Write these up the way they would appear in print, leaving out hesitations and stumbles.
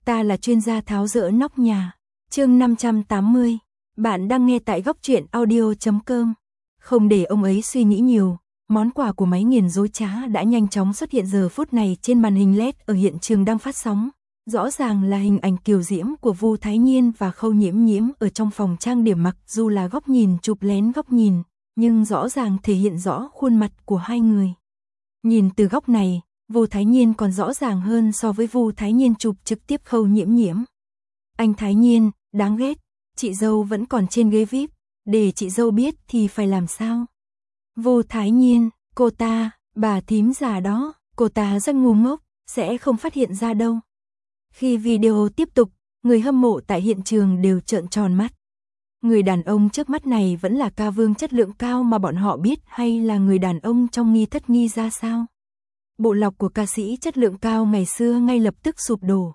Ta là chuyên gia tháo dỡ nóc nhà. Chương 580. Bạn đang nghe tại góc truyện audio.com. Không để ông ấy suy nghĩ nhiều, món quà của máy nghiền dối trá đã nhanh chóng xuất hiện giờ phút này trên màn hình LED ở hiện trường đang phát sóng. Rõ ràng là hình ảnh kiều diễm của Vu Thái Nhiên và Khâu Nhiễm Nhiễm ở trong phòng trang điểm, mặc dù là góc nhìn chụp lén góc nhìn, nhưng rõ ràng thể hiện rõ khuôn mặt của hai người. Nhìn từ góc này, Vu Thái Nhiên còn rõ ràng hơn so với Vu Thái Nhiên chụp trực tiếp Khâu Nhiễm Nhiễm. Anh Thái Nhiên, đáng ghét, chị dâu vẫn còn trên ghế VIP, để chị dâu biết thì phải làm sao? Vu Thái Nhiên, cô ta, bà thím già đó, cô ta rất ngu ngốc, sẽ không phát hiện ra đâu. Khi video tiếp tục, người hâm mộ tại hiện trường đều trợn tròn mắt. Người đàn ông trước mắt này vẫn là ca vương chất lượng cao mà bọn họ biết, hay là người đàn ông trong nghi thất nghi ra sao? Bộ lọc của ca sĩ chất lượng cao ngày xưa ngay lập tức sụp đổ.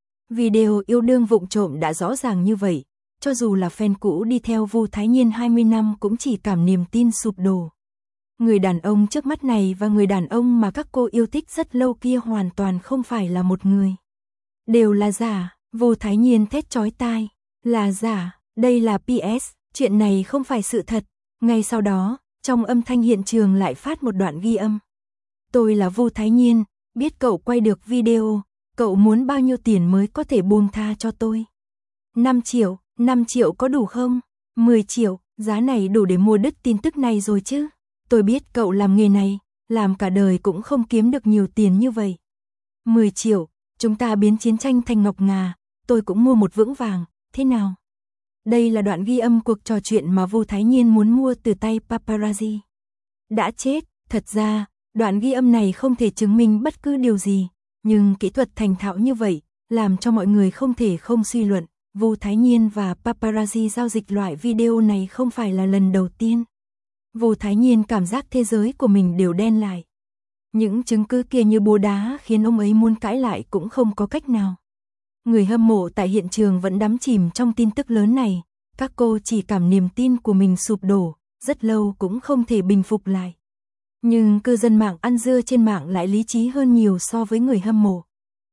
Video yêu đương vụng trộm đã rõ ràng như vậy, cho dù là fan cũ đi theo Vu Thái Nhiên 20 năm cũng chỉ cảm niềm tin sụp đổ. Người đàn ông trước mắt này và người đàn ông mà các cô yêu thích rất lâu kia hoàn toàn không phải là một người. Đều là giả. Vu Thái Nhiên thét chói tai. Là giả, đây là PS, chuyện này không phải sự thật. Ngay sau đó, trong âm thanh hiện trường lại phát một đoạn ghi âm. Tôi là Vu Thái Nhiên, biết cậu quay được video, cậu muốn bao nhiêu tiền mới có thể buông tha cho tôi? 5 triệu có đủ không? 10 triệu, giá này đủ để mua đứt tin tức này rồi chứ. Tôi biết cậu làm nghề này, làm cả đời cũng không kiếm được nhiều tiền như vậy. 10 triệu, chúng ta biến chiến tranh thành ngọc ngà, tôi cũng mua một vững vàng, thế nào? Đây là đoạn ghi âm cuộc trò chuyện mà Vu Thái Nhiên muốn mua từ tay paparazzi. Đã chết, thật ra, đoạn ghi âm này không thể chứng minh bất cứ điều gì, nhưng kỹ thuật thành thạo như vậy, làm cho mọi người không thể không suy luận, Vu Thái Nhiên và paparazzi giao dịch loại video này không phải là lần đầu tiên. Vu Thái Nhiên cảm giác thế giới của mình đều đen lại. Những chứng cứ kia như búa đá khiến ông ấy muốn cãi lại cũng không có cách nào. Người hâm mộ tại hiện trường vẫn đắm chìm trong tin tức lớn này, các cô chỉ cảm niềm tin của mình sụp đổ, rất lâu cũng không thể bình phục lại. Nhưng cư dân mạng ăn dưa trên mạng lại lý trí hơn nhiều so với người hâm mộ.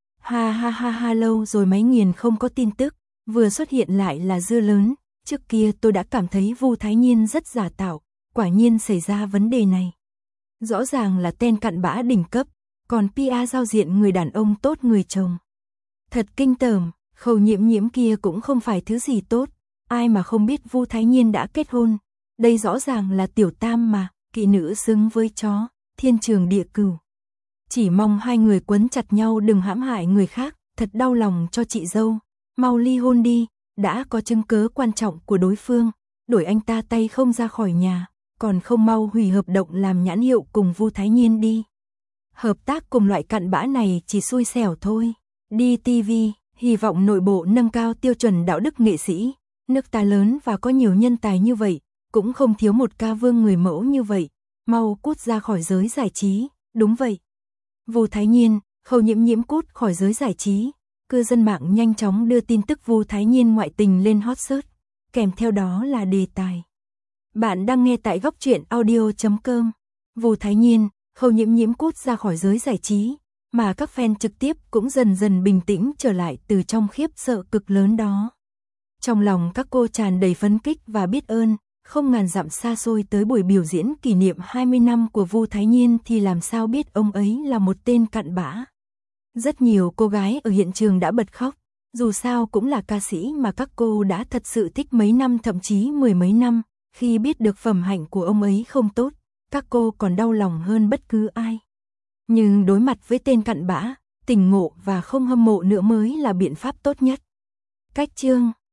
Ha ha ha ha, lâu rồi máy nghiền không có tin tức, vừa xuất hiện lại là dưa lớn, trước kia tôi đã cảm thấy Vu Thái Nhiên rất giả tạo, quả nhiên xảy ra vấn đề này. Rõ ràng là tên cặn bã đỉnh cấp, còn PR giao diện người đàn ông tốt người chồng. Thật kinh tởm, Khâu Nhiễm Nhiễm kia cũng không phải thứ gì tốt, ai mà không biết Vu Thái Nhiên đã kết hôn. Đây rõ ràng là tiểu tam mà, kỵ nữ xứng với chó, thiên trường địa cửu. Chỉ mong hai người quấn chặt nhau đừng hãm hại người khác, thật đau lòng cho chị dâu. Mau ly hôn đi, đã có chứng cớ quan trọng của đối phương, đổi anh ta tay không ra khỏi nhà, còn không mau hủy hợp đồng làm nhãn hiệu cùng Vu Thái Nhiên đi. Hợp tác cùng loại cặn bã này chỉ xui xẻo thôi. Đi TV, hy vọng nội bộ nâng cao tiêu chuẩn đạo đức nghệ sĩ. Nước ta lớn và có nhiều nhân tài như vậy, cũng không thiếu một ca vương người mẫu như vậy. Mau cút ra khỏi giới giải trí. Đúng vậy. Vu Thái Nhiên, Khâu Nhiễm Nhiễm cút khỏi giới giải trí. Cư dân mạng nhanh chóng đưa tin tức Vu Thái Nhiên ngoại tình lên hot search, kèm theo đó là đề tài. Bạn đang nghe tại góc truyện audio.com. Vu Thái Nhiên, Khâu Nhiễm Nhiễm cút ra khỏi giới giải trí, mà các fan trực tiếp cũng dần dần bình tĩnh trở lại từ trong khiếp sợ cực lớn đó. Trong lòng các cô tràn đầy phấn khích và biết ơn, không ngàn dặm xa xôi tới buổi biểu diễn kỷ niệm 20 năm của Vu Thái Nhiên thì làm sao biết ông ấy là một tên cặn bã. Rất nhiều cô gái ở hiện trường đã bật khóc, dù sao cũng là ca sĩ mà các cô đã thật sự thích mấy năm, thậm chí 10 mấy năm, khi biết được phẩm hạnh của ông ấy không tốt, các cô còn đau lòng hơn bất cứ ai. Nhưng đối mặt với tên cặn bã, tỉnh ngộ và không hâm mộ nữa mới là biện pháp tốt nhất. Cách chương